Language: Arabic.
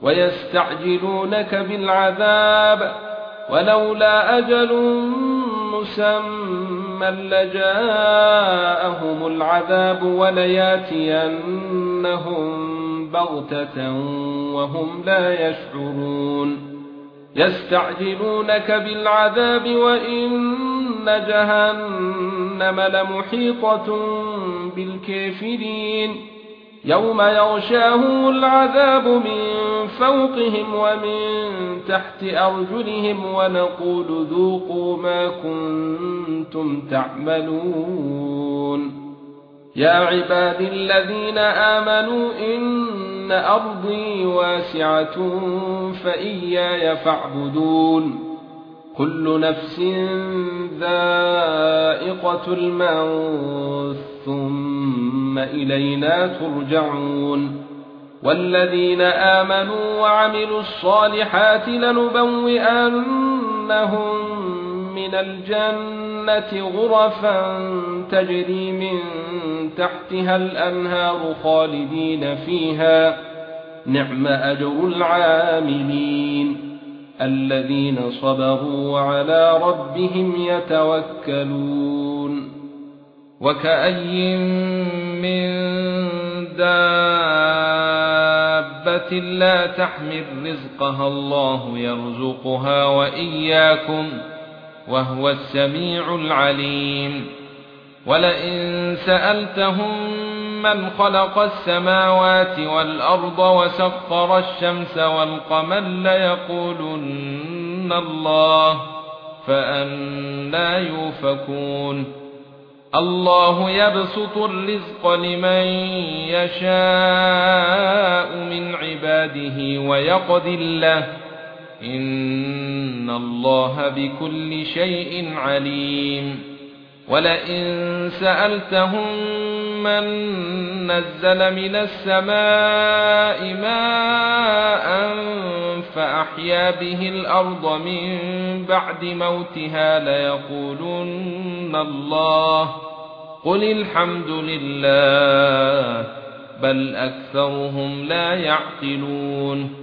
ويستعجلونك بالعذاب ولولا أجل مسمى لجاءهم العذاب ولياتينهم بغتة وهم لا يشعرون يستعجلونك بالعذاب وإن جهنم لمحيطة بالكافرين يوم يغشاهم العذاب من فوقهم ومن تحت أرجلهم ونقول ذوقوا ما كنتم تعملون يا عبادي الذين آمنوا إن أرضي واسعة فإياي فاعبدون كل نفس ذائقة الموت ثم إلينا ترجعون والذين آمنوا وعملوا الصالحات لنبوئنهم من الجنة غرفا تجري من تحتها الأنهار خالدين فيها نعم أجر العاملين الذين صبروا وعلى ربهم يتوكلون وكأي من دابة لا تحمل رزقها الله يرزقها وإياكم وهو السميع العليم ولئن سألتهم من خلق السماوات والأرض وسخر الشمس والقمر ليقولن الله فأنى يؤفكون الله يبسط الرزق لمن يشاء من عباده ويقدر له إن الله بكل شيء عليم ولئن سألتهم من نزل من السماء ماء فأحيا به الأرض من بعد موتها ليقولن الله قل الحمد لله بل أكثرهم لا يعقلون